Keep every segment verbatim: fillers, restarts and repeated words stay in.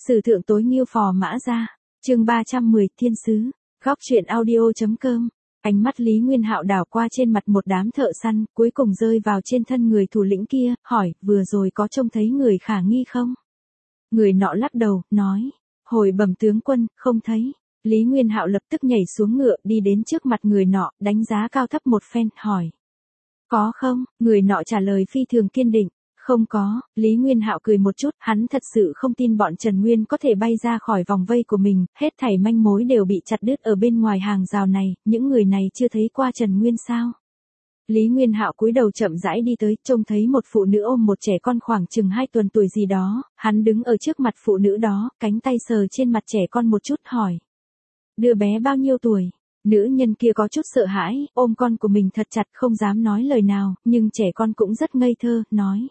Sử thượng tối nghiêu phò mã ra. Chương ba trăm mười Thiên sứ. Góc truyện audio.com. Ánh mắt Lý Nguyên Hạo đảo qua trên mặt một đám thợ săn, cuối cùng rơi vào trên thân người thủ lĩnh kia, hỏi, vừa rồi có trông thấy người khả nghi không? Người nọ lắc đầu, nói, hồi bẩm tướng quân, không thấy. Lý Nguyên Hạo lập tức nhảy xuống ngựa, đi đến trước mặt người nọ, đánh giá cao thấp một phen, hỏi. Có không? Người nọ trả lời phi thường kiên định. Không có. Lý Nguyên Hạo cười một chút, hắn thật sự không tin bọn Trần Nguyên có thể bay ra khỏi vòng vây của mình, hết thảy manh mối đều bị chặt đứt ở bên ngoài hàng rào này, những người này chưa thấy qua Trần Nguyên sao? Lý Nguyên Hạo cúi đầu chậm rãi đi tới, trông thấy một phụ nữ ôm một trẻ con khoảng chừng hai tuần tuổi gì đó, hắn đứng ở trước mặt phụ nữ đó, cánh tay sờ trên mặt trẻ con một chút, hỏi. Đứa bé bao nhiêu tuổi? Nữ nhân kia có chút sợ hãi, ôm con của mình thật chặt không dám nói lời nào, nhưng trẻ con cũng rất ngây thơ, nói.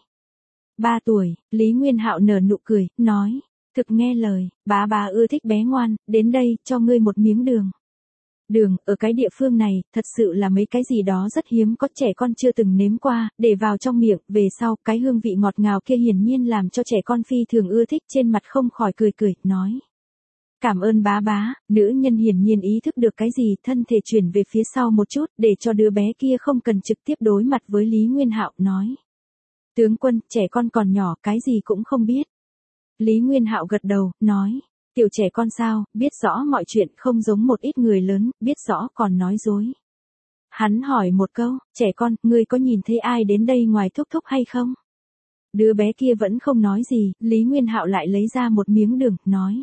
Ba tuổi. Lý Nguyên Hạo nở nụ cười, nói. Thực nghe lời, bá bá ưa thích bé ngoan, đến đây, cho ngươi một miếng đường. Đường, ở cái địa phương này, thật sự là mấy cái gì đó rất hiếm có trẻ con chưa từng nếm qua, để vào trong miệng, về sau, cái hương vị ngọt ngào kia hiển nhiên làm cho trẻ con phi thường ưa thích, trên mặt không khỏi cười cười, nói. Cảm ơn bá bá. Nữ nhân hiển nhiên ý thức được cái gì, thân thể chuyển về phía sau một chút, để cho đứa bé kia không cần trực tiếp đối mặt với Lý Nguyên Hạo, nói. Tướng quân, trẻ con còn nhỏ, cái gì cũng không biết. Lý Nguyên Hạo gật đầu, nói. Tiểu trẻ con sao, biết rõ mọi chuyện, không giống một ít người lớn, biết rõ còn nói dối. Hắn hỏi một câu, trẻ con, ngươi có nhìn thấy ai đến đây ngoài thúc thúc hay không? Đứa bé kia vẫn không nói gì, Lý Nguyên Hạo lại lấy ra một miếng đường, nói.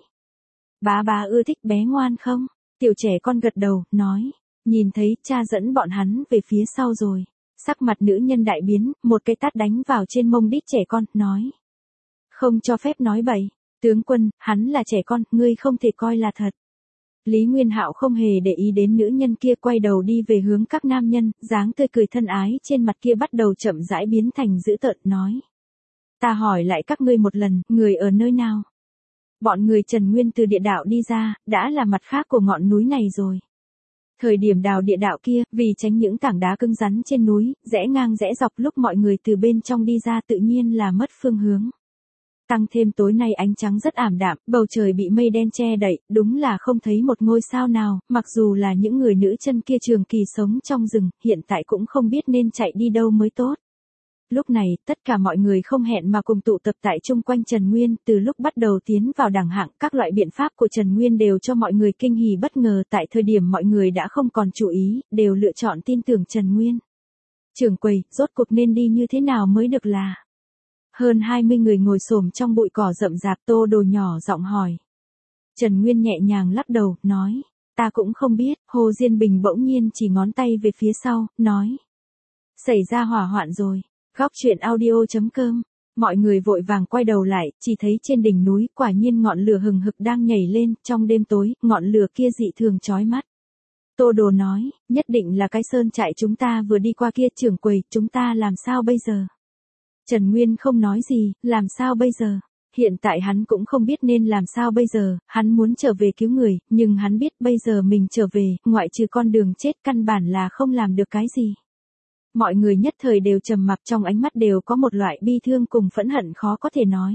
Bá bá ưa thích bé ngoan không? Tiểu trẻ con gật đầu, nói. Nhìn thấy, cha dẫn bọn hắn về phía sau rồi. Sắc mặt nữ nhân đại biến, một cái tát đánh vào trên mông đít trẻ con, nói. Không cho phép nói bậy. Tướng quân, hắn là trẻ con, ngươi không thể coi là thật. Lý Nguyên Hạo không hề để ý đến nữ nhân kia, quay đầu đi về hướng các nam nhân, dáng tươi cười thân ái trên mặt kia bắt đầu chậm rãi biến thành dữ tợn, nói. Ta hỏi lại các ngươi một lần, người ở nơi nào? Bọn người Trần Nguyên từ địa đạo đi ra, đã là mặt khác của ngọn núi này rồi. Thời điểm đào địa đạo kia, vì tránh những tảng đá cứng rắn trên núi, rẽ ngang rẽ dọc lúc mọi người từ bên trong đi ra tự nhiên là mất phương hướng. Tăng thêm tối nay ánh trắng rất ảm đạm, bầu trời bị mây đen che đậy, đúng là không thấy một ngôi sao nào, mặc dù là những người nữ chân kia trường kỳ sống trong rừng, hiện tại cũng không biết nên chạy đi đâu mới tốt. Lúc này, tất cả mọi người không hẹn mà cùng tụ tập tại chung quanh Trần Nguyên, từ lúc bắt đầu tiến vào đẳng hạng, các loại biện pháp của Trần Nguyên đều cho mọi người kinh hỉ bất ngờ, tại thời điểm mọi người đã không còn chú ý, đều lựa chọn tin tưởng Trần Nguyên. Trưởng quầy, rốt cuộc nên đi như thế nào mới được là? Hơn hai mươi người ngồi xổm trong bụi cỏ rậm rạp, Tô Đồ nhỏ giọng hỏi. Trần Nguyên nhẹ nhàng lắc đầu, nói, ta cũng không biết. Hồ Diên Bình bỗng nhiên chỉ ngón tay về phía sau, nói. Xảy ra hỏa hoạn rồi. Góc truyện audio.com. Mọi người vội vàng quay đầu lại, chỉ thấy trên đỉnh núi, quả nhiên ngọn lửa hừng hực đang nhảy lên, trong đêm tối, ngọn lửa kia dị thường chói mắt. Tô Đồ nói, nhất định là cái sơn trại chúng ta vừa đi qua kia, trưởng quầy, chúng ta làm sao bây giờ? Trần Nguyên không nói gì, làm sao bây giờ? Hiện tại hắn cũng không biết nên làm sao bây giờ, hắn muốn trở về cứu người, nhưng hắn biết bây giờ mình trở về, ngoại trừ con đường chết căn bản là không làm được cái gì. Mọi người nhất thời đều trầm mặc, trong ánh mắt đều có một loại bi thương cùng phẫn hận khó có thể nói.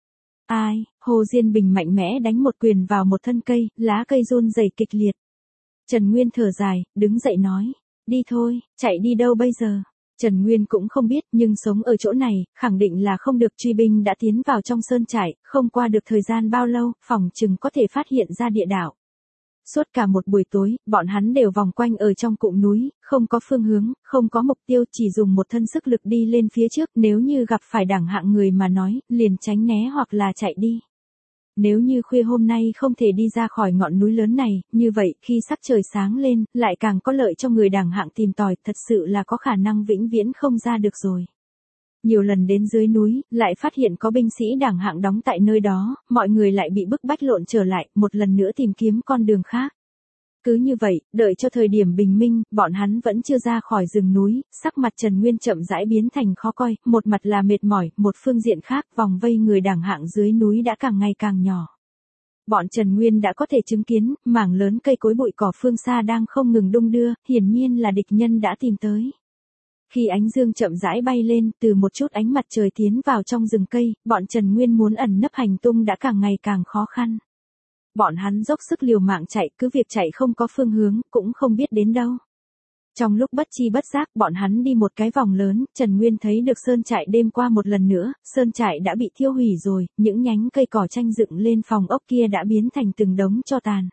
Ai? Hồ Diên Bình mạnh mẽ đánh một quyền vào một thân cây, lá cây run rẩy kịch liệt. Trần Nguyên thở dài, đứng dậy nói, đi thôi, chạy đi đâu bây giờ? Trần Nguyên cũng không biết, nhưng sống ở chỗ này, khẳng định là không được, truy binh đã tiến vào trong sơn trại, không qua được thời gian bao lâu, phòng chừng có thể phát hiện ra địa đạo. Suốt cả một buổi tối, bọn hắn đều vòng quanh ở trong cụm núi, không có phương hướng, không có mục tiêu, chỉ dùng một thân sức lực đi lên phía trước, nếu như gặp phải đẳng hạng người mà nói, liền tránh né hoặc là chạy đi. Nếu như khuya hôm nay không thể đi ra khỏi ngọn núi lớn này, như vậy, khi sắc trời sáng lên, lại càng có lợi cho người đẳng hạng tìm tòi, thật sự là có khả năng vĩnh viễn không ra được rồi. Nhiều lần đến dưới núi, lại phát hiện có binh sĩ đẳng hạng đóng tại nơi đó, mọi người lại bị bức bách lộn trở lại, một lần nữa tìm kiếm con đường khác. Cứ như vậy, đợi cho thời điểm bình minh, bọn hắn vẫn chưa ra khỏi rừng núi, sắc mặt Trần Nguyên chậm rãi biến thành khó coi, một mặt là mệt mỏi, một phương diện khác, vòng vây người đẳng hạng dưới núi đã càng ngày càng nhỏ. Bọn Trần Nguyên đã có thể chứng kiến, mảng lớn cây cối bụi cỏ phương xa đang không ngừng đung đưa, hiển nhiên là địch nhân đã tìm tới. Khi ánh dương chậm rãi bay lên, từ một chút ánh mặt trời tiến vào trong rừng cây, bọn Trần Nguyên muốn ẩn nấp hành tung đã càng ngày càng khó khăn. Bọn hắn dốc sức liều mạng chạy, cứ việc chạy không có phương hướng, cũng không biết đến đâu. Trong lúc bất chi bất giác, bọn hắn đi một cái vòng lớn, Trần Nguyên thấy được sơn trại đêm qua một lần nữa, sơn trại đã bị thiêu hủy rồi, những nhánh cây cỏ tranh dựng lên phòng ốc kia đã biến thành từng đống tro tàn.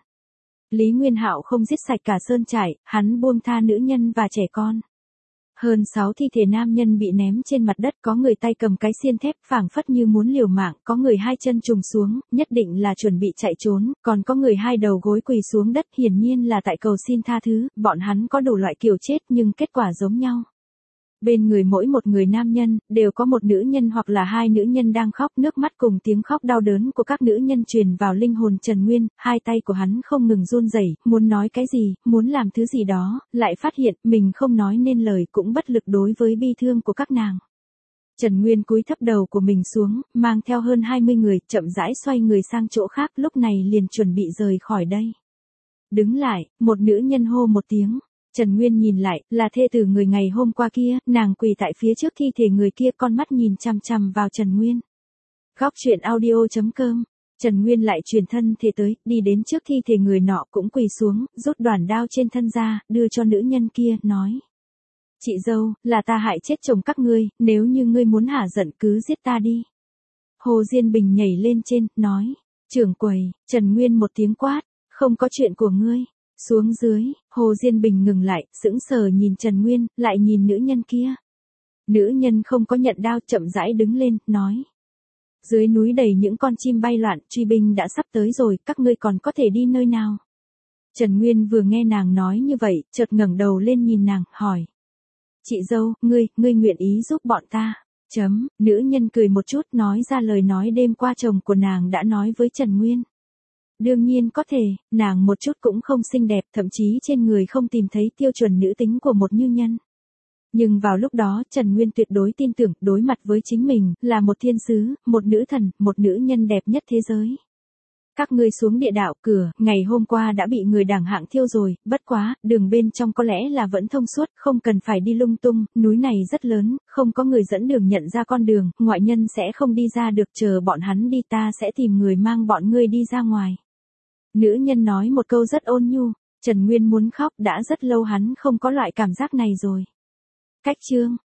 Lý Nguyên Hạo không giết sạch cả sơn trại, hắn buông tha nữ nhân và trẻ con. Hơn sáu thi thể nam nhân bị ném trên mặt đất, có người tay cầm cái xiên thép phảng phất như muốn liều mạng, có người hai chân trùng xuống, nhất định là chuẩn bị chạy trốn, còn có người hai đầu gối quỳ xuống đất, hiển nhiên là tại cầu xin tha thứ, bọn hắn có đủ loại kiểu chết nhưng kết quả giống nhau. Bên người mỗi một người nam nhân, đều có một nữ nhân hoặc là hai nữ nhân đang khóc, nước mắt cùng tiếng khóc đau đớn của các nữ nhân truyền vào linh hồn Trần Nguyên, hai tay của hắn không ngừng run rẩy, muốn nói cái gì, muốn làm thứ gì đó, lại phát hiện mình không nói nên lời, cũng bất lực đối với bi thương của các nàng. Trần Nguyên cúi thấp đầu của mình xuống, mang theo hơn hai mươi người, chậm rãi xoay người sang chỗ khác, lúc này liền chuẩn bị rời khỏi đây. Đứng lại, một nữ nhân hô một tiếng. Trần Nguyên nhìn lại, là thê tử người ngày hôm qua kia, nàng quỳ tại phía trước thi thể người kia, con mắt nhìn chằm chằm vào Trần Nguyên. Góc truyện audio chấm com. Trần Nguyên lại truyền thân thể tới, đi đến trước thi thể người nọ cũng quỳ xuống, rút đoàn đao trên thân ra, đưa cho nữ nhân kia, nói. Chị dâu, là ta hại chết chồng các ngươi, nếu như ngươi muốn hả giận cứ giết ta đi. Hồ Diên Bình nhảy lên trên, nói. Trưởng quầy, Trần Nguyên một tiếng quát, không có chuyện của ngươi. Xuống dưới, Hồ Diên Bình ngừng lại, sững sờ nhìn Trần Nguyên, lại nhìn nữ nhân kia. Nữ nhân không có nhận đao, chậm rãi đứng lên, nói. Dưới núi đầy những con chim bay loạn, truy binh đã sắp tới rồi, các ngươi còn có thể đi nơi nào? Trần Nguyên vừa nghe nàng nói như vậy, chợt ngẩng đầu lên nhìn nàng, hỏi. Chị dâu, ngươi, ngươi nguyện ý giúp bọn ta? Chấm, nữ nhân cười một chút, nói ra lời nói đêm qua chồng của nàng đã nói với Trần Nguyên. Đương nhiên có thể, nàng một chút cũng không xinh đẹp, thậm chí trên người không tìm thấy tiêu chuẩn nữ tính của một như nhân. Nhưng vào lúc đó, Trần Nguyên tuyệt đối tin tưởng, đối mặt với chính mình, là một thiên sứ, một nữ thần, một nữ nhân đẹp nhất thế giới. Các ngươi xuống địa đạo cửa, ngày hôm qua đã bị người đảng hạng thiêu rồi, bất quá, đường bên trong có lẽ là vẫn thông suốt, không cần phải đi lung tung, núi này rất lớn, không có người dẫn đường nhận ra con đường, ngoại nhân sẽ không đi ra được, chờ bọn hắn đi ta sẽ tìm người mang bọn ngươi đi ra ngoài. Nữ nhân nói một câu rất ôn nhu, Trần Nguyên muốn khóc, đã rất lâu hắn không có loại cảm giác này rồi. Cách chương